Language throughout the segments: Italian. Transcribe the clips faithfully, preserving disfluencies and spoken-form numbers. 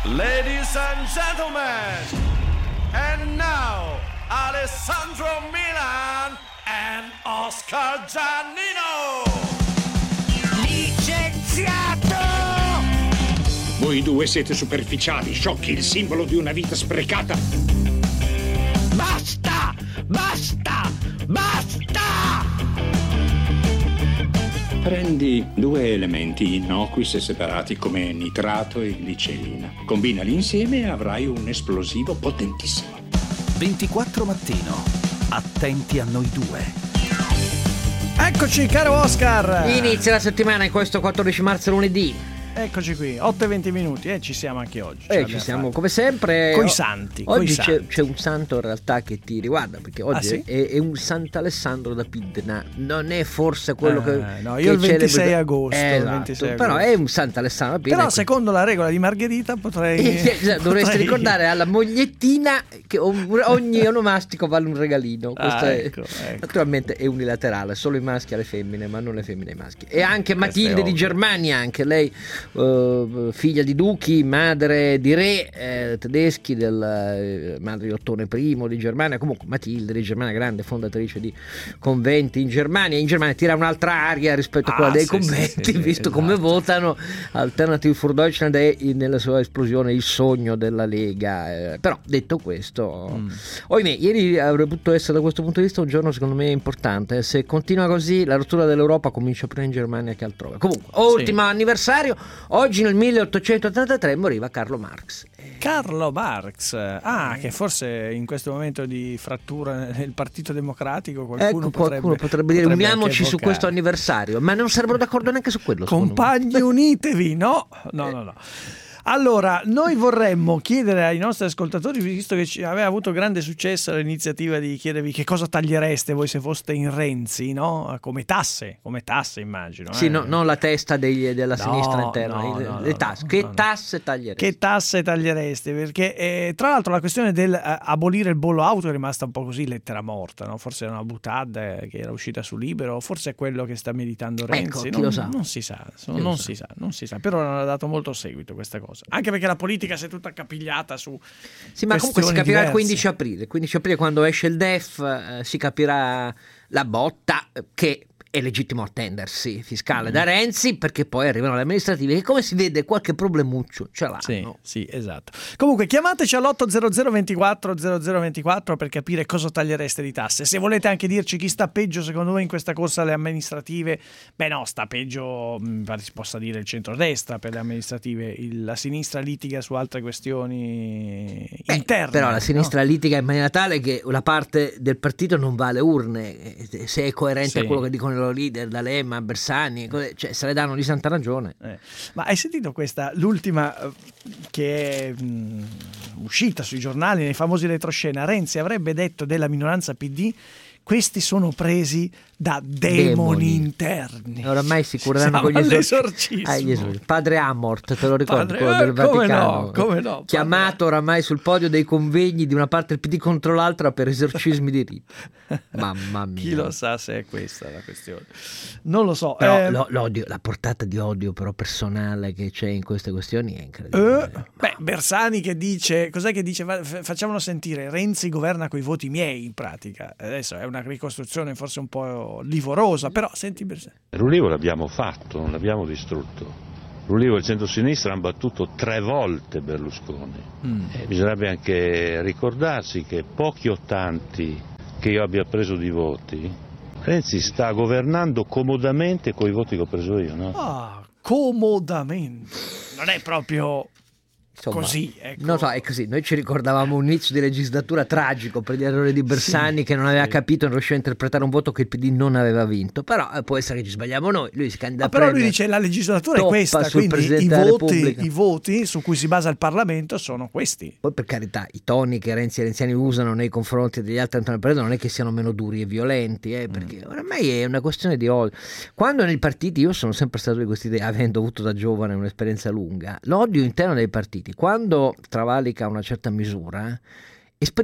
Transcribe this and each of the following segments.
Ladies and gentlemen, and now Alessandro Milan and Oscar Giannino. Licenziato! Voi due siete superficiali, sciocchi, il simbolo di una vita sprecata. Basta! Basta! Basta! Prendi due elementi innocui se separati come nitrato e glicerina. Combinali insieme e avrai un esplosivo potentissimo. ventiquattro mattino. Attenti a noi due. Eccoci, caro Oscar. Inizia la settimana in questo quattordici marzo, lunedì. Eccoci qui, otto e venti minuti e eh, ci siamo anche oggi. Eh, ci siamo come sempre. Coi santi. Oggi coi c'è, santi. c'è un santo in realtà che ti riguarda, perché oggi Ah, sì? è, è un Sant'Alessandro da Pidna. Non è forse quello Eh, che. no, che io il ventisei celebra- agosto, Eh, il esatto, ventisei però agosto. è un Sant'Alessandro da Pidna. Però ecco. secondo la regola di Margherita potrei... Eh, sì, dovresti potrei- ricordare alla mogliettina che ogni onomastico vale un regalino. Questo Ah, è- ecco, ecco. naturalmente è unilaterale, solo i maschi alle femmine, ma non le femmine ai maschi. E anche Questo è Matilde di ovvio. Germania, anche lei eh, figlia di duchi, madre di re eh, tedeschi, del, eh, madre di Ottone I di Germania. Comunque Matilde di Germania, grande fondatrice di conventi in Germania. In Germania tira un'altra aria rispetto a quella Ah, dei sì, conventi, sì, sì, visto esatto. come votano. Alternative für Deutschland è nella sua esplosione il sogno della Lega. Eh, però detto questo, Mm. ohimè, ieri avrebbe potuto essere da questo punto di vista un giorno secondo me importante. Se continua così la rottura dell'Europa comincia prima in Germania che altrove. Comunque, ultimo anniversario, oggi nel milleottocentottantatré moriva Carlo Marx. Carlo Marx, ah, che forse in questo momento di frattura nel Partito Democratico qualcuno, Ecco, qualcuno potrebbe, dire potrebbe uniamoci anche su questo evocare. anniversario, ma non sarebbero d'accordo neanche su quello. secondo me. Compagni, unitevi, no? No, no, no. Allora, noi vorremmo chiedere ai nostri ascoltatori, visto che ci aveva avuto grande successo l'iniziativa di chiedervi che cosa tagliereste voi se foste in Renzi, no? Come tasse, come tasse immagino. Sì, eh. no, non la testa degli- della No, sinistra interna, no, le, no, le no, tasse. no, che no, no. tasse taglieresti? Che tasse tagliereste? Perché eh, tra l'altro la questione del eh, abolire il bollo auto è rimasta un po' così lettera morta, no? Forse era una boutade eh, che era uscita su Libero, forse è quello che sta meditando Renzi. Ecco, chi non, lo sa? non si sa, lo non sa? si sa, non si sa. Però non ha dato molto seguito questa cosa. Anche perché la politica si è tutta accapigliata su Sì, ma comunque si questioni capirà il diverse. quindici aprile. Il quindici aprile, quando esce il D E F, eh, si capirà la botta eh, che è legittimo attendersi fiscale da Renzi, perché poi arrivano le amministrative che, come si vede, qualche problemuccio ce l'hanno. Sì, sì, esatto. Comunque chiamateci all'ottocento ventiquattro zero zero ventiquattro per capire cosa tagliereste di tasse. Se volete anche dirci chi sta peggio secondo voi in questa corsa alle amministrative, beh no, sta peggio, mh, pare si possa dire il centrodestra per le amministrative, il- la sinistra litiga su altre questioni Beh, interne. però la sinistra no? litiga in maniera tale che una parte del partito non va alle urne, eh, se è coerente Sì. a quello che dicono i loro leader, D'Alema, Bersani, cose- cioè se le danno di santa ragione. Eh, Ma hai sentito questa, l'ultima eh, che è mh, uscita sui giornali, nei famosi retroscena? Renzi avrebbe detto della minoranza P D: questi sono presi da demoni, Demoni. interni. Oramai si cureranno Siamo con gli esorci- all'esorcismo. Ah, gli esorci- Padre Amort, te lo ricordi? Padre- quello del eh, come Vaticano, no, come no, padre- chiamato oramai sul podio dei convegni di una parte del P D contro l'altra per esorcismi di rito. Mamma mia. Chi lo sa se è questa la questione? Non lo so. Però eh, lo- l'odio, la portata di odio però personale che c'è in queste questioni è incredibile. eh, beh, Bersani che dice, cos'è che dice? Fa- f- Facciamolo sentire. Renzi governa coi voti miei, in pratica. Adesso è una ricostruzione forse un po' livorosa, però senti Bersani. L'Ulivo l'abbiamo fatto, non l'abbiamo distrutto. L'Ulivo e il centro-sinistra hanno battuto tre volte Berlusconi. Mm. E bisognerebbe anche ricordarsi che pochi o tanti che io abbia preso di voti, Renzi sta governando comodamente coi voti che ho preso io, no? Ah, comodamente. Non è proprio Insomma, così, ecco. non so, è così. Noi ci ricordavamo un inizio di legislatura tragico per gli errori di Bersani, Sì, che non aveva sì. capito, non riusciva a interpretare un voto che il P D non aveva vinto. Però eh, può essere che ci sbagliamo noi. Lui si candida Ma a però lui premier, dice la legislatura è toppa questa, sul quindi i Presidente della voti, Repubblica. i voti su cui si basa il Parlamento sono questi. Poi, per carità, i toni che Renzi e i renziani usano nei confronti degli altri Antonio Pereda non è che siano meno duri e violenti, eh, perché oramai è una questione di odio. Quando nei partiti, io sono sempre stato di questa idea, avendo avuto da giovane un'esperienza lunga, l'odio interno dei partiti, quando travalica una certa misura, esprime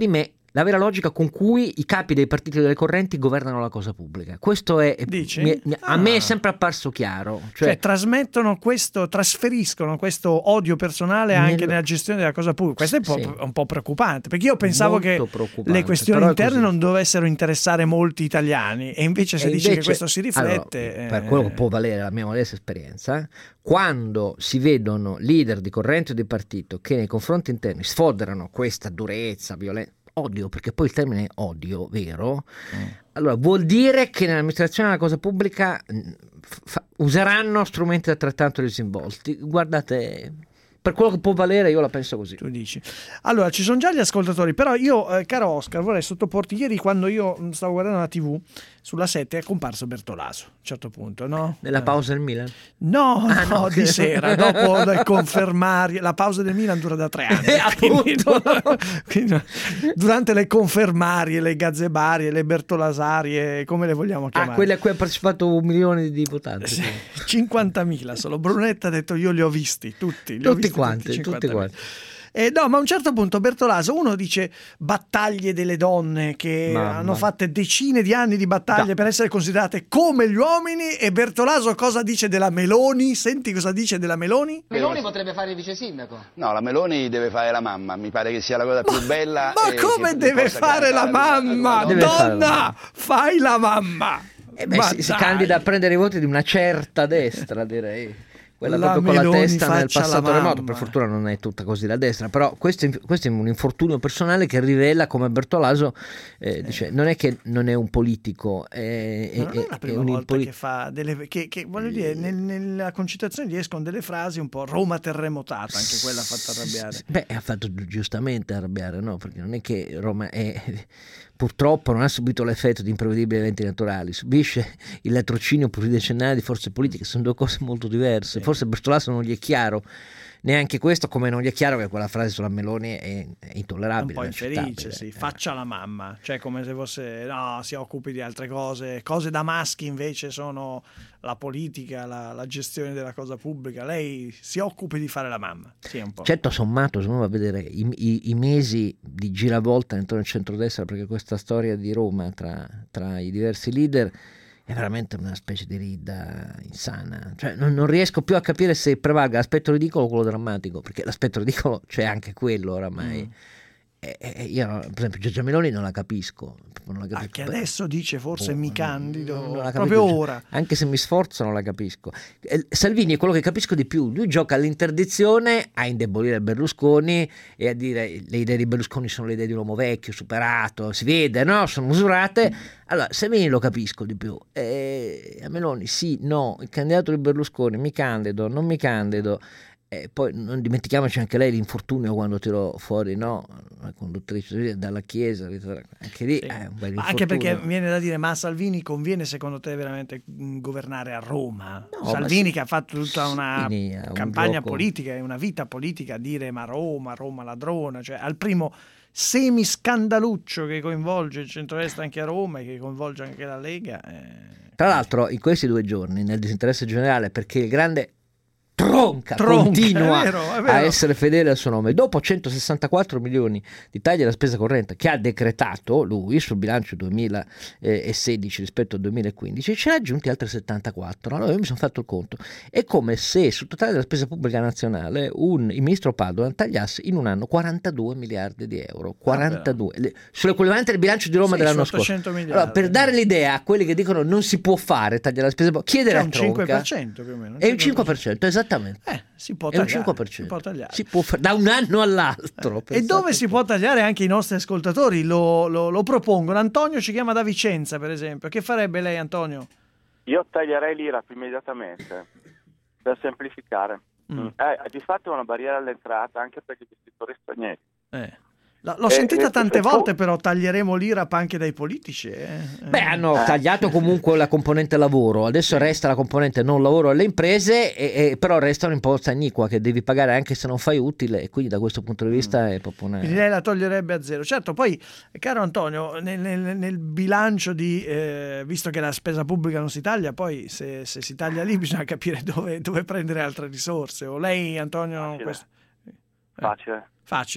la vera logica con cui i capi dei partiti e delle correnti governano la cosa pubblica. Questo è, Dici? mi- mi- a me è Ah. sempre apparso chiaro. Cioè, Cioè, trasmettono questo, trasferiscono questo odio personale anche Nel- nella gestione della cosa pubblica. Questo è un po', Sì. un po' preoccupante, perché io pensavo Molto che preoccupante, le questioni però è interne così. non dovessero interessare molti italiani, e invece se E dici che invece- questo si riflette... allora, per eh, quello che può valere la mia modesta esperienza, quando si vedono leader di corrente o di partito che nei confronti interni sfoderano questa durezza, violenza, odio, perché poi il termine è odio, vero? Mm. Allora vuol dire che nell'amministrazione della cosa pubblica mh, fa- useranno strumenti altrettanto disinvolti. Guardate, per quello che può valere io la penso così. Tu dici. Allora, ci sono già gli ascoltatori, però io, eh, caro Oscar, vorrei sottoporti, ieri quando io mh, stavo guardando la tivù, sulla sette è comparso Bertolaso, a un certo punto, no? Nella Eh. pausa del Milan? No, Ah, no, no. di sera, dopo del confermarie, la pausa del Milan dura da tre anni. Eh, quindi- appunto. quindi, durante le confermarie, le gazzebarie, le bertolasarie, come le vogliamo chiamare? Ah, quelle a cui ha partecipato un milione di votanti. Sì, cinquantamila solo. Brunetta ha detto io li ho visti tutti, li ho Tutti visti quanti, tutti cinquantamila. quanti. Eh, no, ma a un certo punto Bertolaso, uno dice battaglie delle donne che Mamma. hanno fatte decine di anni di battaglie No. per essere considerate come gli uomini, e Bertolaso cosa dice della Meloni? Senti cosa dice della Meloni? Meloni potrebbe fare il vice sindaco. No, la Meloni deve fare la mamma, mi pare che sia la cosa più bella. Ma e come che deve possa fare la cantare ad una- mamma? ad una Deve donna. fare la Donna, mamma. fai la mamma! Eh beh, Ma si, si dai. candida a prendere i voti di una certa destra, direi. Quella La proprio con la Meloni testa nel faccia la passato remoto. mamma. Per fortuna non è tutta così la destra, però questo, è- questo è un infortunio personale che rivela come Bertolaso eh, dice, non è che non è un politico, è, Ma non è la è prima un volta impoli- che fa delle che, che voglio dire, nel- nella concitazione gli escono delle frasi un po' Roma terremotata, anche quella ha fatto arrabbiare. Beh, ha fatto gi- giustamente arrabbiare, no? Perché non è che Roma è, purtroppo non ha subito l'effetto di imprevedibili eventi naturali, subisce il latrocinio pluridecennale di forze politiche, sono due cose molto diverse. Forse Bertolaso non gli è chiaro neanche questo, come non gli è chiaro che quella frase sulla Meloni è, è intollerabile. Un po' infelice, inaccettabile. sì. Eh. Faccia la mamma, cioè come se fosse no, si occupi di altre cose, cose da maschi invece sono la politica, la, la gestione della cosa pubblica. Lei si occupi di fare la mamma, sì, un po'. Certo, sommato, se uno va a vedere i, i- i mesi di giravolta intorno al centrodestra, perché questa storia di Roma tra, tra i diversi leader è veramente una specie di rida insana. Cioè, non, non riesco più a capire se prevalga l'aspetto ridicolo o quello drammatico, perché l'aspetto ridicolo c'è anche quello oramai. Mm. E- e io, per esempio, Giorgia Meloni non la capisco. proprio Non la capisco. Anche adesso dice forse Boh, mi non- candido, non la proprio capisco. ora. Anche se mi sforzo non la capisco. Eh, Salvini è quello che capisco di più. Lui gioca all'interdizione a indebolire Berlusconi e a dire le idee di Berlusconi sono le idee di un uomo vecchio, superato, si vede, no? Sono usurate. Allora, Salvini lo capisco di più. Eh, a Meloni sì, no, il candidato di Berlusconi, mi candido, non mi candido. E poi non dimentichiamoci anche lei l'infortunio quando tirò fuori, no, la conduttrice dalla chiesa, anche lì Sì. è un bel Ma anche infortunio. perché viene da dire, ma a Salvini conviene secondo te veramente mh, governare a Roma? No, Salvini ma sì. che ha fatto tutta una Salvini ha un campagna gioco- politica e una vita politica a dire ma Roma, Roma ladrona, cioè al primo semiscandaluccio che coinvolge il centrodestra anche a Roma e che coinvolge anche la Lega. eh. Tra l'altro in questi due giorni, nel disinteresse generale, perché il grande Tronca, Tronca, continua è vero, è vero. a essere fedele al suo nome, dopo centosessantaquattro milioni di tagli alla spesa corrente che ha decretato lui sul bilancio duemilasedici rispetto al duemilaquindici, ce ne ha aggiunti altri settantaquattro. Allora io mi sono fatto il conto, è come se sul totale della spesa pubblica nazionale un, il ministro Padoan tagliasse in un anno quarantadue miliardi di euro, quarantadue, le, sull'equivalente del bilancio di Roma Sì, dell'anno su scorso. ottocento miliardi. Allora, per dare l'idea a quelli che dicono non si può fare tagliare la spesa, chiedere È a un Tronca cinque per cento più o meno. è un cinque per cento, esattamente. Eh, si può È un tagliare, cinque per si cento. può tagliare. Si può fare da un anno all'altro. E pensate dove un si po'. può tagliare anche i nostri ascoltatori lo, lo- lo propongono. Antonio ci chiama da Vicenza, per esempio. Che farebbe lei, Antonio? Io taglierei l'I R A P immediatamente, per semplificare. Mm. Eh, di fatto è una barriera all'entrata anche per gli investitori stranieri. Eh. La- L'ho Eh, sentita eh, tante se tu- volte, però taglieremo l'I R A P anche dai politici. eh. Eh. Beh, hanno tagliato comunque la componente lavoro, adesso resta la componente non lavoro alle imprese, e, e però resta un'imposta iniqua che devi pagare anche se non fai utile, e quindi da questo punto di vista è proprio una... Quindi lei la toglierebbe a zero. Certo, poi, caro Antonio, nel, nel- nel bilancio di, eh, visto che la spesa pubblica non si taglia, poi se, se si taglia lì bisogna capire dove, dove prendere altre risorse. O lei, Antonio, Facile. questo- Facile. facile.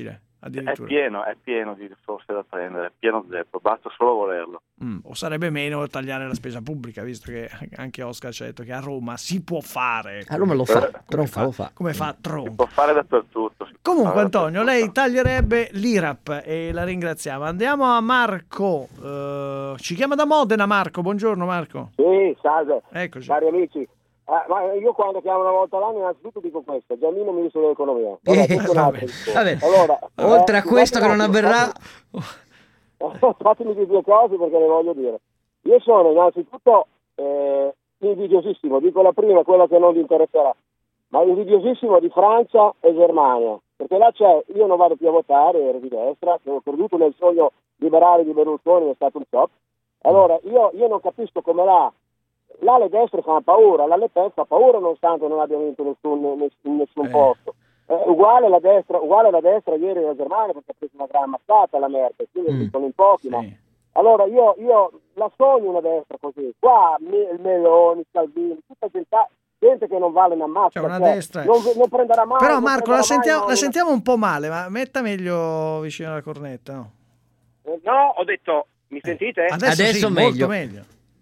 addirittura. È pieno, è pieno di risorse da prendere, è pieno zeppo, basta solo volerlo. Mm, o sarebbe meno tagliare la spesa pubblica, visto che anche Oscar ci ha detto che a Roma si può fare. A Roma lo fa, come Tronca fa, lo fa. Come fa Tronca. Si può fare dappertutto. Comunque fare Antonio, dappertutto. lei taglierebbe l'I R A P e la ringraziamo. Andiamo a Marco, uh, ci chiama da Modena Marco, buongiorno Marco. Sì, salve, Eccoci. cari amici. Ah, ma io quando chiamo una volta all'anno innanzitutto dico questo: Giannino Ministro dell'Economia. Vabbè, Eh, questo è un vabbè. altro discorso. Vabbè. Allora, Oltre eh, a questo che non fatemi- avverrà, fatemi- fatemi dire due cose perché le voglio dire. Io sono innanzitutto eh, invidiosissimo, dico la prima, quella che non vi interesserà, ma invidiosissimo di Francia e Germania, perché là c'è, io non vado più a votare, ero di destra, che ho creduto nel sogno liberale di Berlusconi, è stato un shock. Allora, io, io non capisco come là Là le destre fanno paura, la Le Pen fa paura nonostante non abbia vinto nessun, nessun, nessun Eh. posto. Eh, uguale la destra, uguale la destra ieri in Germania, perché ha preso una gran mazzata la Merkel, quindi Mm. sono in pochi, ma Sì. allora io, io la sogno una destra così. Qua Me- Meloni, Salvini, tutta gente, gente che non vale una mazza, C'è una cioè, destra. non, non prenderà mai. Però non Marco prenderà la sentiamo, mai la una- sentiamo un po' male, ma metta meglio vicino alla cornetta, no? No, ho detto, mi sentite? Adesso, Adesso sì, meglio. molto meglio.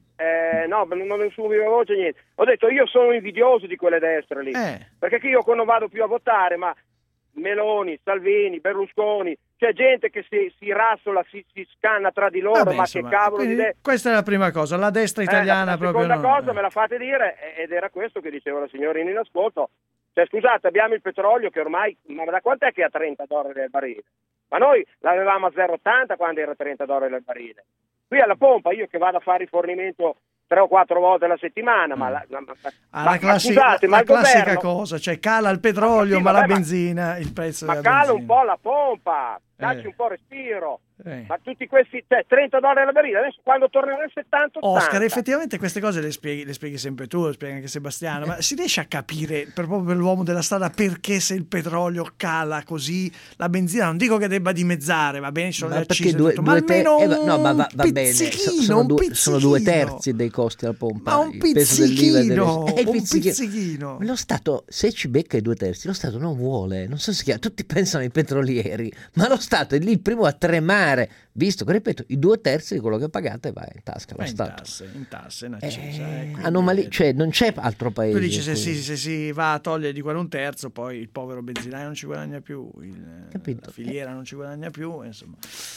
Eh, no, non ho nessun viva voce, niente. Ho detto, io sono invidioso di quelle destre lì. Eh. Perché che io non vado più a votare, ma Meloni, Salvini, Berlusconi, c'è gente che si, si rassola, si, si scanna tra di loro, Vabbè, ma insomma, che cavolo di quindi idee. questa è la prima cosa, la destra italiana Eh, la, la proprio seconda no. cosa me la fate dire, ed era questo che diceva la signorina in ascolto. Cioè, scusate, abbiamo il petrolio che ormai, ma da quant'è che è a trenta dollari al barile? Ma noi l'avevamo a zero virgola ottanta quando era a trenta dollari al barile. Qui alla pompa, io che vado a fare rifornimento tre o quattro volte alla settimana, ma, la, ma, Ah, ma- la, classi- ma scusate, ma la il classica governo, cosa, cioè cala il petrolio, sì, ma la vabbè, ma- benzina, il prezzo ma della cala benzina. un po' la pompa, dacci Eh. un po' respiro. Eh. Ma tutti questi, cioè, trenta dollari al barile, adesso quando tornerà il settanta ottanta. Oscar, effettivamente queste cose le spieghi, le spieghi sempre tu, le spieghi anche Sebastiano, ma si riesce a capire per, proprio per l'uomo della strada perché se il petrolio cala così la benzina, non dico che debba dimezzare, va bene, ci sono ma le perché accise, due, tutto, ma due ter- almeno eh, va- no, ma va, va un bene, so- pizzichino, sono, un due, sono due pizzichino. terzi dei costi alla pompa. Ma un il peso dell'I V A e delle- pizzichino, Eh, il un pizzichino. pizzichino. Ma lo Stato, se ci becca i due terzi, lo Stato non vuole, non so se si chiama, tutti pensano ai petrolieri, ma lo Stato è lì il primo a tremare, visto che, ripeto, i due terzi di quello che pagate va in tasca allo Ma in Stato. tasse, in tasse, in Eh, accisa, eh, quindi- anomali- cioè non c'è altro paese. Tu dici se in si, cui- se si va a togliere di quello un terzo, poi il povero benzinaio non ci guadagna più, il- Capito. la filiera non ci guadagna più, insomma.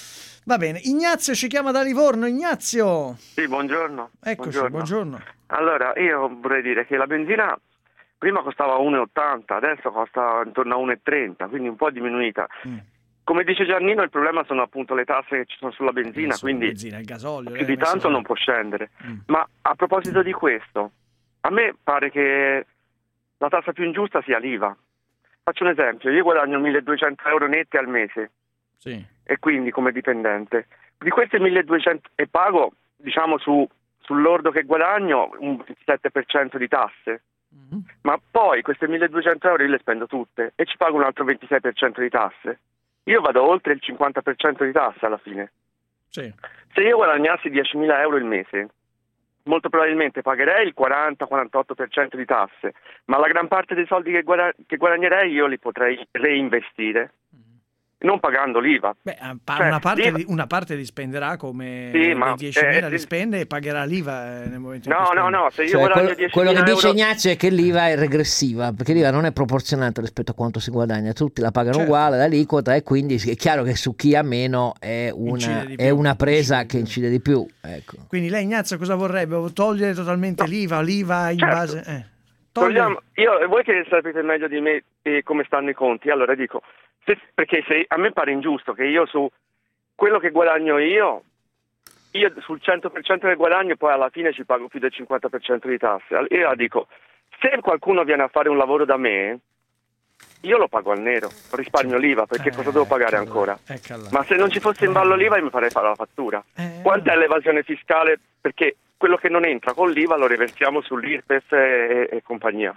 Va bene, Ignazio ci chiama da Livorno. Ignazio, Sì, buongiorno. eccoci, buongiorno. Allora, io vorrei dire che la benzina prima costava uno e ottanta, adesso costa intorno a uno e trenta, quindi un po' diminuita. Mm. Come dice Giannino, il problema sono appunto le tasse che ci sono sulla benzina, Eh, sulla quindi benzina, il gasolio, più eh, di messo tanto su- non può scendere. Mm. Ma a proposito di questo, a me pare che la tassa più ingiusta sia l'I V A. Faccio un esempio, io guadagno milleduecento euro netti al mese, Sì. e quindi come dipendente. Di questi milleduecento e pago, diciamo, su, sull'ordo che guadagno un ventisette per cento di tasse, Mhm. ma poi queste milleduecento euro io le spendo tutte e ci pago un altro ventisei per cento di tasse. Io vado oltre il cinquanta per cento di tasse alla fine. Sì. Se io guadagnassi diecimila euro il mese, molto probabilmente pagherei il quaranta quarantotto per cento di tasse, ma la gran parte dei soldi che, guada- che guadagnerei io li potrei reinvestire, non pagando l'I V A. Beh, pa- Cioè, una, parte l'I V A li, una parte li spenderà come Sì, ma, i diecimila eh, li sì. spende e pagherà l'I V A eh, nel momento in No, cui no, spende. no, se io Cioè, guadagno quello, quello che diecimila dice euro... Ignazio è che l'I V A è regressiva, perché l'I V A non è proporzionata rispetto a quanto si guadagna, tutti la pagano Certo. uguale l'aliquota, e quindi è chiaro che su chi ha meno è una, Incide di è più, una presa incide di che più. incide di più. Ecco. Quindi lei, Ignazio, cosa vorrebbe? Togliere totalmente l'I V A, l'I V A in Certo. base... Eh. Togliere- Togliamo, io, voi che sapete meglio di me eh, come stanno i conti, allora dico, se, perché se a me pare ingiusto che io su quello che guadagno io, io sul cento per cento del guadagno poi alla fine ci pago più del cinquanta per cento di tasse. Allora, io dico, se qualcuno viene a fare un lavoro da me, io lo pago al nero, risparmio l'I V A, perché Eh, cosa devo pagare ecco là, ancora? ecco là. Ma se non ci fosse in ballo l'I V A io mi farei fare la fattura. Eh. Quanto è l'evasione fiscale? Perché quello che non entra con l'I V A lo reversiamo sull'I R P E F e, e compagnia.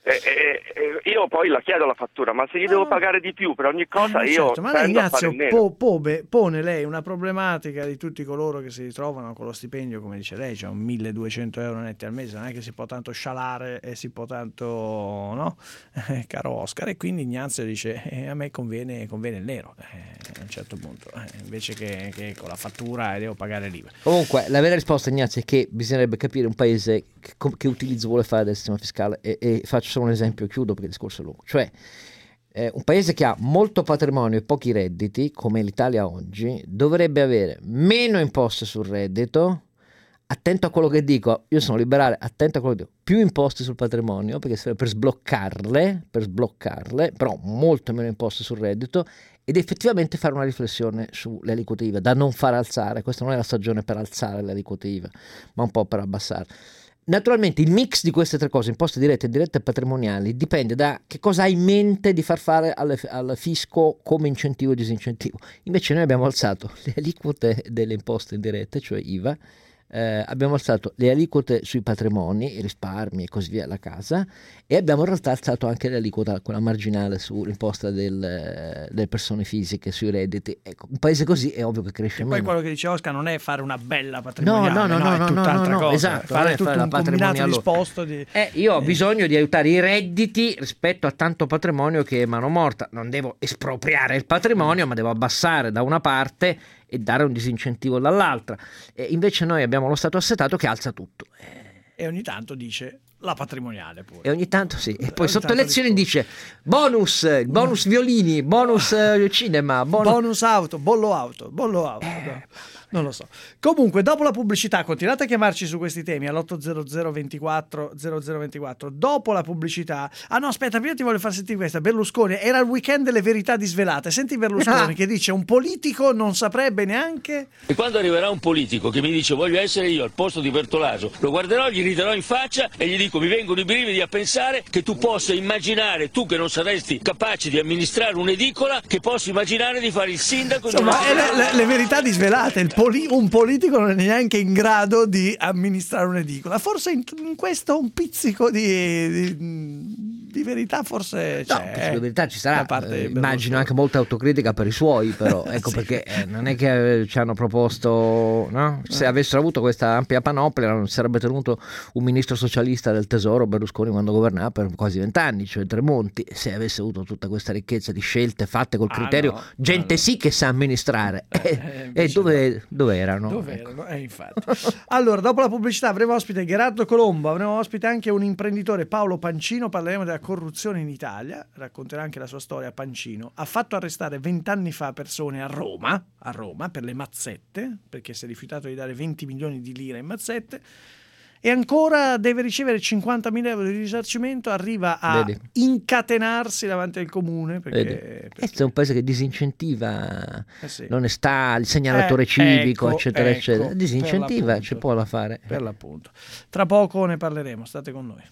E, e, e io poi la chiedo la fattura, ma se gli devo pagare di più per ogni cosa, Eh, io certo, ma lei, tendo a fare Ignazio, il nero. po- pone, pone lei una problematica di tutti coloro che si ritrovano con lo stipendio, come dice lei, cioè un milleduecento euro netti al mese, non è che si può tanto scialare e si può tanto, no? Eh, caro Oscar, e quindi Ignazio dice eh, a me conviene, conviene il nero, eh, a un certo punto, eh, invece che, che con la fattura devo pagare l'I V A. Comunque, la vera risposta, Ignazio, è che bisognerebbe capire un paese che, che utilizzo vuole fare del sistema fiscale, e, e faccio solo un esempio, chiudo perché il discorso è lungo. Cioè, eh, un paese che ha molto patrimonio e pochi redditi, come l'Italia oggi, dovrebbe avere meno imposte sul reddito. Attento a quello che dico, io sono liberale, attento a quello che dico, più imposte sul patrimonio, perché serve per sbloccarle, per sbloccarle, però molto meno imposte sul reddito, ed effettivamente fare una riflessione sulle aliquote I V A, da non far alzare. Questa non è la stagione per alzare le aliquote I V A, ma un po' per abbassare. Naturalmente il mix di queste tre cose, imposte dirette, indirette e patrimoniali, dipende da che cosa hai in mente di far fare alle, al fisco come incentivo e disincentivo. Invece noi abbiamo alzato le aliquote delle imposte indirette, cioè I V A, Eh, abbiamo alzato le aliquote sui patrimoni, i risparmi e così via, la casa, e abbiamo in realtà alzato anche l'aliquota, quella marginale sull'imposta del, delle persone fisiche sui redditi. Ecco, un paese così è ovvio che cresce E meno. poi quello che dice Oscar non è fare una bella patrimoniale, No, no, no, no, no, è no, tutt'altra no, no, cosa, esatto, fare non è tutto fare la un combinato patrimoniale. disposto di... Eh, io ho eh. bisogno di aiutare i redditi rispetto a tanto patrimonio che è mano morta. Non devo espropriare il patrimonio, ma devo abbassare da una parte e dare un disincentivo dall'altra. E invece noi abbiamo lo Stato assetato che alza tutto. E ogni tanto dice la patrimoniale pure. E ogni tanto sì. E poi Ogni sotto tanto elezioni dice bonus, bonus violini, bonus eh, cinema, bonus... bonus auto, bollo auto, bollo auto. Eh, no. Non lo so. Comunque, dopo la pubblicità, continuate a chiamarci su questi temi all'otto zero zero ventiquattro zero zero ventiquattro. Dopo la pubblicità, ah no, aspetta, prima ti voglio far sentire questa. Berlusconi, era il weekend delle verità disvelate. Senti Berlusconi Ah. che dice: un politico non saprebbe neanche. E quando arriverà un politico che mi dice voglio essere io al posto di Bertolaso, lo guarderò, gli riderò in faccia e gli dico: mi vengono i brividi a pensare che tu possa immaginare, tu che non saresti capace di amministrare un'edicola, che possa immaginare di fare il sindaco di Insomma, una... è le, le- le verità disvelate. Il poli- un politico non è neanche in grado di amministrare un'edicola. Forse in, in questo un pizzico di, di, di verità, forse No, c'è. di verità ci sarà, da parte eh, di immagino Berlusconi. anche molta autocritica per i suoi, però ecco Sì. perché eh, non è che eh, ci hanno proposto, no? Se avessero avuto questa ampia panoplia non sarebbe tenuto un ministro socialista del tesoro Berlusconi quando governava per quasi vent'anni, cioè Tremonti. Se avesse avuto tutta questa ricchezza di scelte fatte col Ah, criterio, no, gente no. sì che sa amministrare, Eh, e eh, eh, invece dove, dove erano? Dove Ecco. erano? Eh, infatti. Allora, dopo la pubblicità avremo ospite Gerardo Colombo, avremo ospite anche un imprenditore, Paolo Pancino. Parleremo della corruzione in Italia, racconterà anche la sua storia. Pancino ha fatto arrestare vent'anni fa persone a Roma, a Roma per le mazzette, perché si è rifiutato di dare venti milioni di lire in mazzette, e ancora deve ricevere cinquantamila euro di risarcimento. Arriva a Vedi. incatenarsi davanti al comune perché, Vedi. perché- Questo è un paese che disincentiva Eh sì. l'onestà, il segnalatore Eh, civico, ecco, eccetera, ecco, eccetera. per Disincentiva, l'appunto. ci può da fare. per l'appunto. Tra poco ne parleremo, state con noi.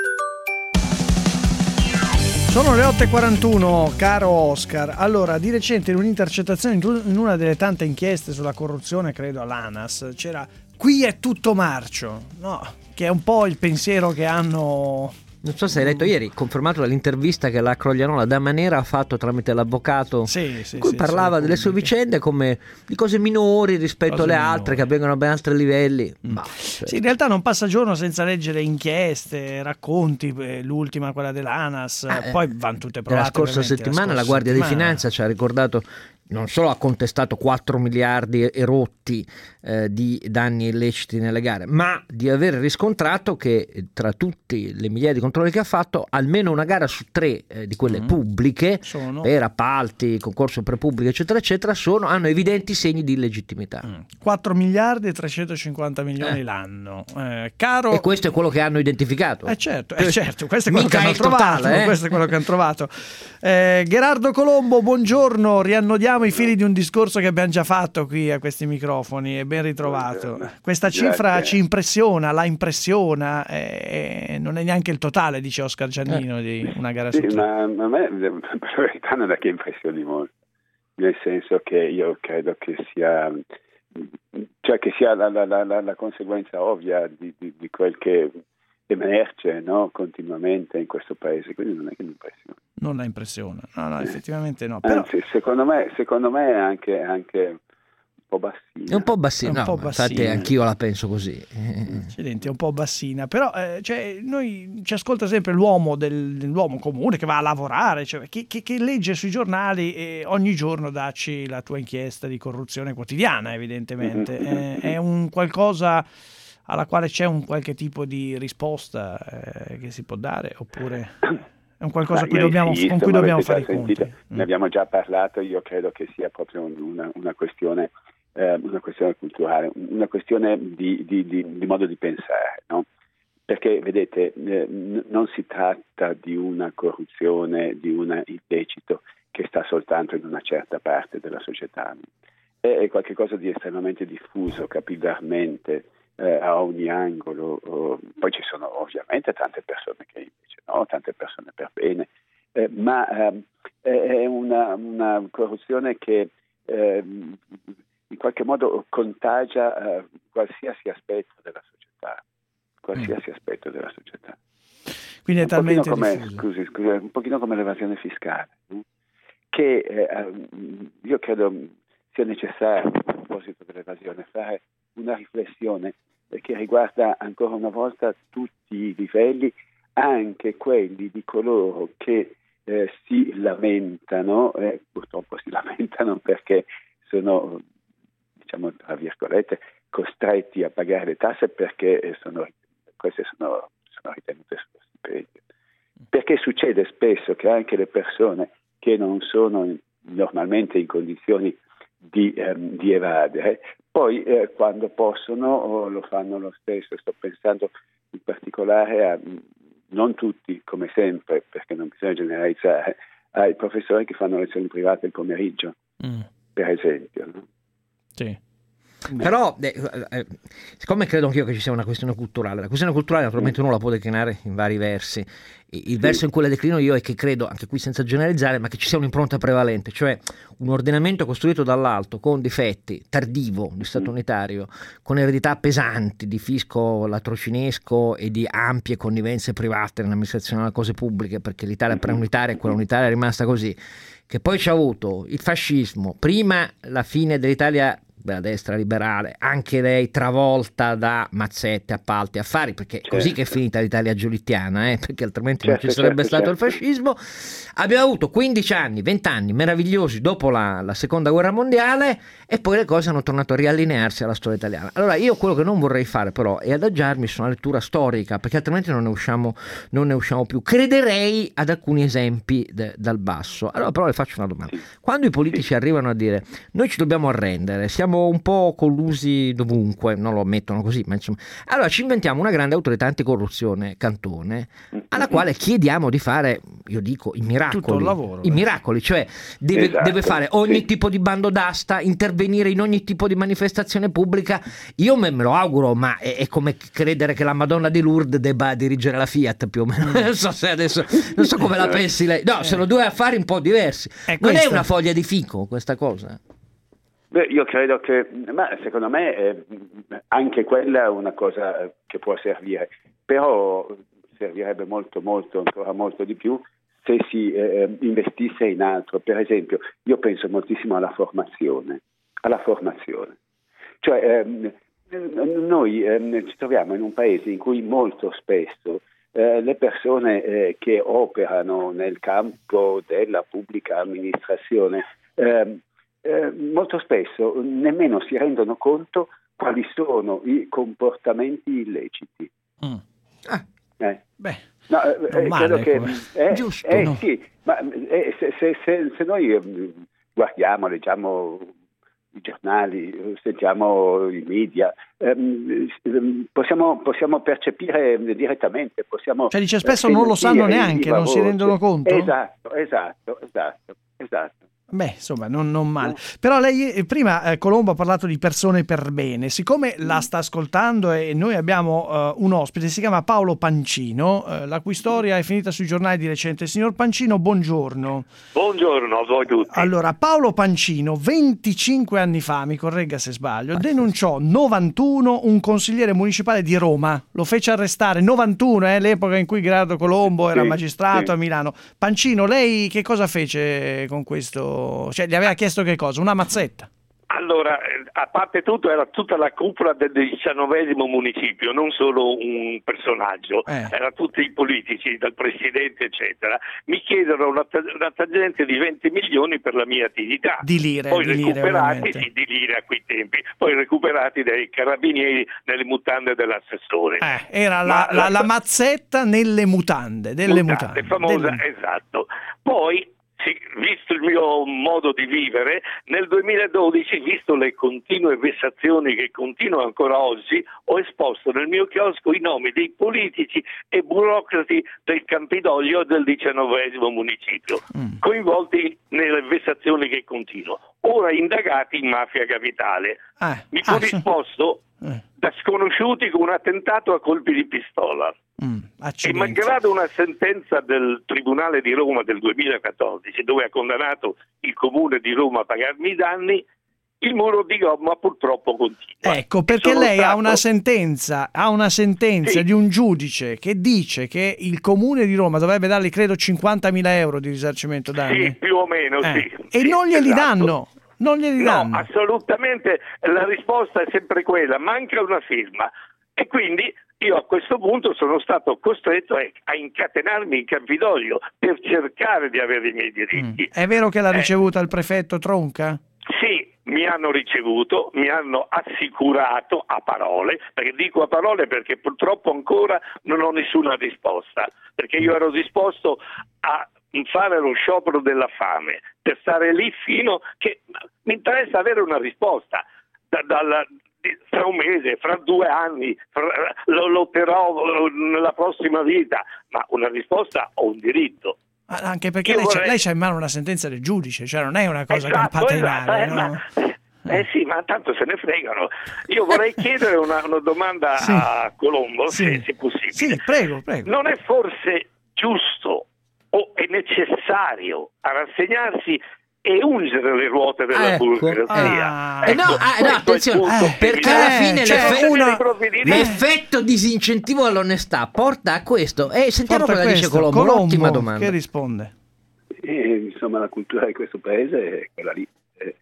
Sono le otto e quarantuno, caro Oscar. Allora, di recente in un'intercettazione, in una delle tante inchieste sulla corruzione, credo all'ANAS, c'era "qui è tutto marcio", no? Che è un po' il pensiero che hanno... Non so se hai letto ieri, confermato dall'intervista che la Croglianola da Manera ha fatto tramite l'avvocato, Sì, sì, in cui sì, parlava sì, delle sue pubbliche. vicende come di cose minori rispetto Cose alle minori. altre, che avvengono a ben altri livelli. Ma, cioè, Sì, in realtà non passa giorno senza leggere inchieste, racconti, eh, l'ultima quella dell'ANAS, Ah, eh, poi vanno tutte della provate. scorsa ovviamente, settimana la scorsa Guardia di settimana. Finanza ci ha ricordato, non solo ha contestato quattro miliardi erotti eh, di danni illeciti nelle gare, ma di aver riscontrato che eh, tra tutti le migliaia di controlli che ha fatto, almeno una gara su tre eh, di quelle Mm. pubbliche, Sono per appalti, concorso prepubblico, eccetera, eccetera, sono, hanno evidenti segni di illegittimità. quattro miliardi e trecentocinquanta milioni Eh. l'anno. Eh, caro... E questo è quello che hanno identificato. Eh certo, eh certo, questo è quello Mica che hanno il trovato, totale, eh. questo è quello che hanno trovato. Eh, Gerardo Colombo, buongiorno, riannodiamo i fili di un discorso che abbiamo già fatto qui a questi microfoni, e ben ritrovato. Questa cifra Grazie. ci impressiona, la impressiona, eh, non è neanche il totale, dice Oscar Giannino, di una gara su Sì, tre. ma, ma a me per la verità non è che impressioni molto, nel senso che io credo che sia, cioè che sia la, la, la, la conseguenza ovvia di, di, di quel che emerge, no, continuamente in questo paese, quindi non è che mi impressiona. Non la impressione, no, no, effettivamente no. Però... Anzi, secondo me, secondo me è anche, anche un po' bassina. È un po' bassina, un no, po' bassina. Infatti anch'io la penso così. Accidenti, è un po' bassina, però eh, cioè, noi ci ascolta sempre l'uomo, del, l'uomo comune che va a lavorare, cioè, che, che, che legge sui giornali e ogni giorno dacci la tua inchiesta di corruzione quotidiana, evidentemente. è, è un qualcosa alla quale c'è un qualche tipo di risposta eh, che si può dare, oppure è un qualcosa cui dobbiamo, insisto, con cui dobbiamo fare i sentito, conti? Ne abbiamo già parlato, io credo che sia proprio una, una questione eh, una questione culturale, una questione di, di, di, di modo di pensare, no? Perché vedete, eh, n- non si tratta di una corruzione, di un illecito che sta soltanto in una certa parte della società, è, è qualcosa di estremamente diffuso, capillarmente, Eh, a ogni angolo. Oh, poi ci sono ovviamente tante persone che invece no, tante persone per bene, eh, ma eh, è una, una corruzione che eh, in qualche modo contagia eh, qualsiasi aspetto della società, qualsiasi mm. aspetto della società. Quindi è un talmente come, diffuso. Scusi, scusi, un pochino come l'evasione fiscale, no? Che eh, io credo sia necessario, a proposito dell'evasione, fare una riflessione che riguarda ancora una volta tutti i livelli, anche quelli di coloro che eh, si lamentano, eh, purtroppo si lamentano perché sono, diciamo tra virgolette, costretti a pagare le tasse perché sono, queste sono, sono ritenute sullo stipendio. Perché succede spesso che anche le persone che non sono normalmente in condizioni di, ehm, di evadere, poi eh, quando possono oh, lo fanno lo stesso. Sto pensando in particolare a, non tutti come sempre, perché non bisogna generalizzare, ai professori che fanno lezioni private il pomeriggio, mm. per esempio, no? Sì. Però eh, eh, siccome credo anch'io che ci sia una questione culturale, la questione culturale naturalmente uno la può declinare in vari versi. Il sì. verso in cui la declino io è che credo, anche qui senza generalizzare, ma che ci sia un'impronta prevalente, cioè un ordinamento costruito dall'alto con difetti, tardivo di Stato unitario, con eredità pesanti di fisco latrocinesco e di ampie connivenze private nell'amministrazione delle cose pubbliche, perché l'Italia preunitaria e quella unitaria è rimasta così, che poi c'ha avuto il fascismo, prima la fine dell'Italia della destra liberale, anche lei travolta da mazzette, appalti, affari, perché certo. così che è finita l'Italia giulittiana, eh, perché altrimenti certo, non ci sarebbe certo, stato certo. il fascismo. Abbiamo avuto quindici anni, venti anni meravigliosi dopo la, la seconda guerra mondiale e poi le cose hanno tornato a riallinearsi alla storia italiana. Allora io quello che non vorrei fare però è adagiarmi su una lettura storica, perché altrimenti non ne usciamo, non ne usciamo più. Crederei ad alcuni esempi de, dal basso. Allora però le faccio una domanda. Quando i politici arrivano a dire noi ci dobbiamo arrendere, siamo un po' collusi dovunque, non lo ammettono così, ma insomma, allora ci inventiamo una grande autorità anticorruzione, Cantone, alla quale chiediamo di fare, io dico, i miracoli. Tutto il lavoro. I miracoli, cioè deve, esatto, deve fare ogni sì. tipo di bando d'asta, intervenire in ogni tipo di manifestazione pubblica. Io me, me lo auguro, ma è, è come credere che la Madonna di Lourdes debba dirigere la Fiat, più o meno. Non so se adesso, non so come la pensi lei. No, sono due affari un po' diversi. È non è una foglia di fico questa cosa? Beh, io credo che, ma secondo me eh, anche quella è una cosa che può servire, però servirebbe molto, molto, ancora molto di più se si eh, investisse in altro. Per esempio, io penso moltissimo alla formazione, alla formazione. Cioè, ehm, noi ehm, ci troviamo in un paese in cui molto spesso eh, le persone eh, che operano nel campo della pubblica amministrazione ehm, Eh, molto spesso nemmeno si rendono conto quali sono i comportamenti illeciti. Mm. Ah. Eh. Beh, no, eh, credo che eh, giusto, eh, no? sì, ma eh, se, se, se, se noi eh, guardiamo, leggiamo i giornali, sentiamo i media, ehm, possiamo, possiamo percepire direttamente, possiamo, cioè dice spesso non lo sanno neanche, non si rendono conto? Esatto, esatto, esatto, esatto. Beh, insomma, non, non male. Però lei eh, prima eh, Colombo ha parlato di persone per bene. Siccome la sta ascoltando e noi abbiamo eh, un ospite, si chiama Paolo Pancino, eh, la cui storia è finita sui giornali di recente. Signor Pancino, buongiorno. Buongiorno a voi tutti. Allora, Paolo Pancino, venticinque anni fa, mi corregga se sbaglio, denunciò novantuno un consigliere municipale di Roma. Lo fece arrestare, novantuno, eh, l'epoca in cui Gerardo Colombo era Sì, magistrato sì. a Milano. Pancino, lei che cosa fece con questo? Cioè, gli aveva chiesto che cosa? Una mazzetta? Allora, eh, a parte tutto, era tutta la cupola del diciannovesimo municipio, non solo un personaggio, Eh. era tutti i politici, dal presidente eccetera. Mi chiedono una, ta- una tangente di venti milioni per la mia attività. Di lire, poi di lire, recuperati, ovviamente. sì, di lire a quei tempi, poi recuperati dai carabinieri nelle mutande dell'assessore. Eh, era Ma la, la, la mazzetta nelle mutande, delle mutande. famosa, Delle- esatto. Poi, sì, visto il mio modo di vivere, nel duemiladodici, visto le continue vessazioni che continuano ancora oggi, ho esposto nel mio chiosco i nomi dei politici e burocrati del Campidoglio del diciannovesimo municipio, Mm. coinvolti nelle vessazioni che continuano, ora indagati in mafia capitale. Eh, Mi fu ah, sì. risposto Eh. da sconosciuti con un attentato a colpi di pistola. Mm, E accidenti. malgrado una sentenza del Tribunale di Roma del duemilaquattordici, dove ha condannato il Comune di Roma a pagarmi i danni, il muro di gomma purtroppo continua. Ecco, perché Sono lei ha stato- una sentenza, ha una sentenza Sì. di un giudice che dice che il Comune di Roma dovrebbe dargli, credo, cinquantamila euro di risarcimento danni. Sì, più o meno, Eh, sì. E Sì, non glieli esatto. danno. Non glieli No, danno. assolutamente, la risposta è sempre quella, manca una firma. E quindi io a questo punto sono stato costretto a, a incatenarmi in Campidoglio per cercare di avere i miei diritti. È vero che l'ha Eh. ricevuta il prefetto Tronca? Sì, mi hanno ricevuto, mi hanno assicurato a parole, perché dico a parole perché purtroppo ancora non ho nessuna risposta, perché io ero disposto a fare lo sciopero della fame, per stare lì fino che mi interessa avere una risposta. Da, dalla, di- fra un mese, fra due anni, fra- lo lotterò nella prossima vita, ma una risposta ho un diritto. Ah, Anche perché Io lei, c'ha, vorrei- lei c'ha in mano una sentenza del giudice, cioè non è una cosa Esatto, campata in esatto, aria, eh, no? ma- eh sì, ma tanto se ne fregano. Io vorrei chiedere una, una domanda Sì. a Colombo, Sì. se, se è possibile. Sì, prego, prego. Non è forse giusto o è necessario a rassegnarsi e ungere le ruote della Ecco, burocrazia? Eh no, ah, no, questo è il attenzione, punto che perché mi- alla Eh, fine cioè, l'effe- uno- dei provvedimenti- l'effetto disincentivo all'onestà porta a questo. E sentiamo Porta cosa dice questo. Colombo, Colombo, un'ottima domanda. che risponde? E, insomma, la cultura di questo paese è quella lì. Eh,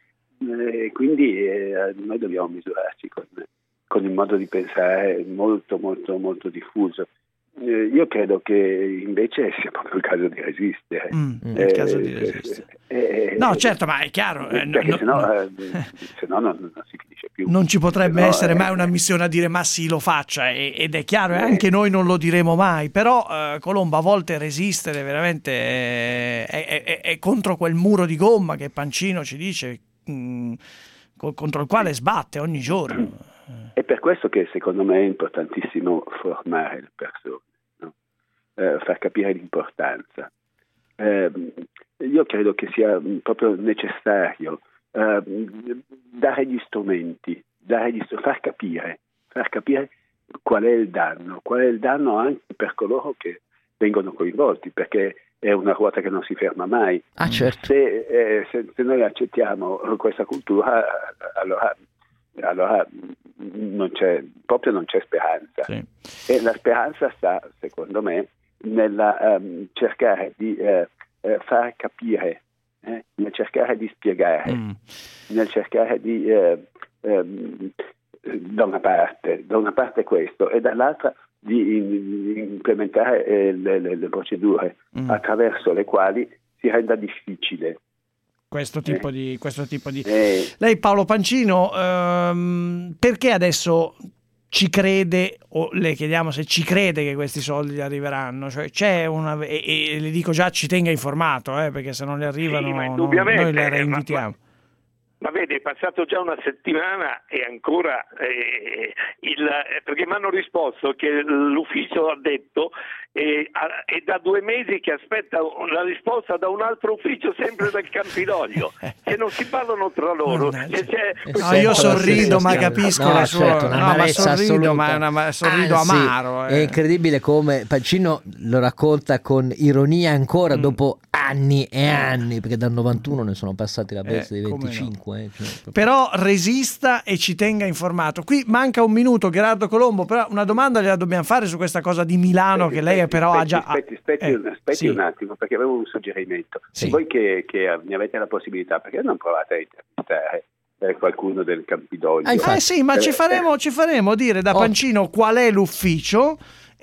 eh, quindi eh, noi dobbiamo misurarci con, con il modo di pensare molto, molto, molto diffuso. Eh, io credo che invece sia proprio il caso di resistere. Mm, è il caso di resistere. Eh, eh, No, certo, ma è chiaro. eh, no- perché no- sennò, no. eh, sennò non, non si finisce più. Non ci potrebbe Sennò, essere eh, mai una missione a dire ma sì, lo faccia, e- ed è chiaro, e anche noi non lo diremo mai, però eh, Colombo, a volte resistere veramente eh, è, è- è- è contro quel muro di gomma che Pancino ci dice, mh, co- contro il quale sbatte ogni giorno. È per questo che secondo me è importantissimo formare le persone, no? Eh, far capire l'importanza. Eh, io credo che sia mh, proprio necessario eh, dare gli strumenti, dare gli str- far capire, far capire qual è il danno, qual è il danno anche per coloro che vengono coinvolti, perché è una ruota che non si ferma mai. Ah, certo. Se, eh, se, se noi accettiamo questa cultura, allora, allora non c'è, proprio non c'è speranza. Sì. E la speranza sta, secondo me, nella ehm, cercare di eh, eh, far capire, eh, nel cercare di spiegare, Mm. nel cercare di eh, ehm, da una parte, da una parte questo, e dall'altra di in- implementare eh, le, le- le procedure Mm. attraverso le quali si renda difficile. Questo tipo di, questo tipo di... Eh, Lei, Paolo Pancino, ehm, perché adesso ci crede, o le chiediamo se ci crede che questi soldi arriveranno? Cioè, c'è una, e, e le dico già, ci tenga informato, eh, perché se non le arrivano Sì, ma no- indubbiamente, noi le eh, reinvitiamo. ma- Ma vede, è passato già una settimana e ancora eh, il, eh, perché mi hanno risposto che l'ufficio ha detto eh, è da due mesi che aspetta la risposta da un altro ufficio sempre del Campidoglio, che non si parlano tra loro. E c'è no, io sorrido, ma capisco no, la sua certo, una no, ma sorrido, assoluta. ma è una, ma sorrido Anzi, amaro. Eh. È incredibile come Pacino lo racconta con ironia ancora mm. dopo anni e anni, perché dal novantuno ne sono passati la base eh, dei venticinque. No. Eh, cioè, però resista e ci tenga informato. Qui manca un minuto, Gerardo Colombo, però una domanda gliela dobbiamo fare su questa cosa di Milano, aspetti, che lei aspetti, però aspetti, ha già... Aspetti, aspetti, eh, aspetti sì. un attimo, perché avevo un suggerimento. Sì. Voi che, che ne avete la possibilità, perché non provate a intervistare eh, qualcuno del Campidoglio? Ah, eh sì, ma eh, ci faremo, ci faremo dire da oh. Pancino qual è l'ufficio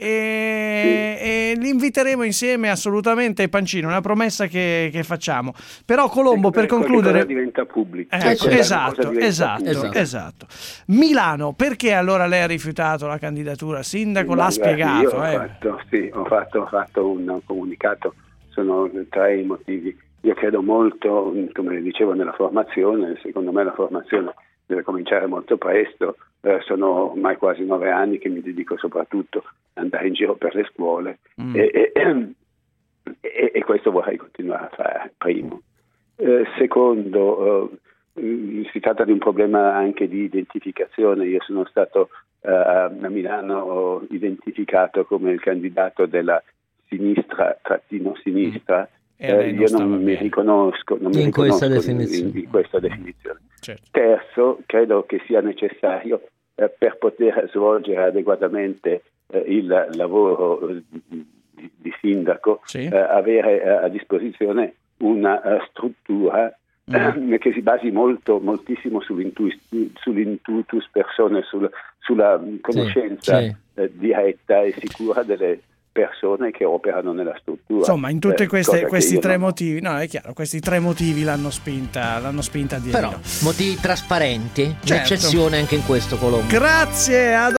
e, sì. e li inviteremo insieme assolutamente. Pancino, una promessa che, che facciamo. Però Colombo, ecco, per concludere diventa pubblico, eh, ecco, esatto, diventa esatto, pubblico. esatto. Milano, perché allora lei ha rifiutato la candidatura a sindaco? Sì, l'ha guardi, spiegato io eh. ho, fatto, sì, ho, fatto, ho fatto un comunicato, sono tre i motivi. Io credo molto, come dicevo, nella formazione. Secondo me la formazione deve cominciare molto presto. Eh, sono ormai quasi nove anni che mi dedico soprattutto ad andare in giro per le scuole mm. e, e, e, e questo vorrei continuare a fare, primo. Eh, secondo, eh, si tratta di un problema anche di identificazione. Io sono stato eh, a Milano, ho identificato come il candidato della sinistra trattino sinistra. Mm. Eh, io non mi bene. riconosco, non mi in, riconosco questa definizione. in, in questa definizione. Certo. Terzo, credo che sia necessario eh, per poter svolgere adeguatamente eh, il lavoro eh, di, di sindaco sì. eh, avere eh, a disposizione una uh, struttura mm. eh, che si basi molto, moltissimo sull'intuitus, sull'intuitus persone, sul, sulla conoscenza sì, sì. Eh, diretta e sicura delle persone che operano nella struttura. Insomma, in tutti eh, questi tre non... motivi, no, è chiaro, questi tre motivi l'hanno spinta, l'hanno spinta a dire però no. motivi trasparenti, certo. L'eccezione anche in questo, Colombo. Grazie a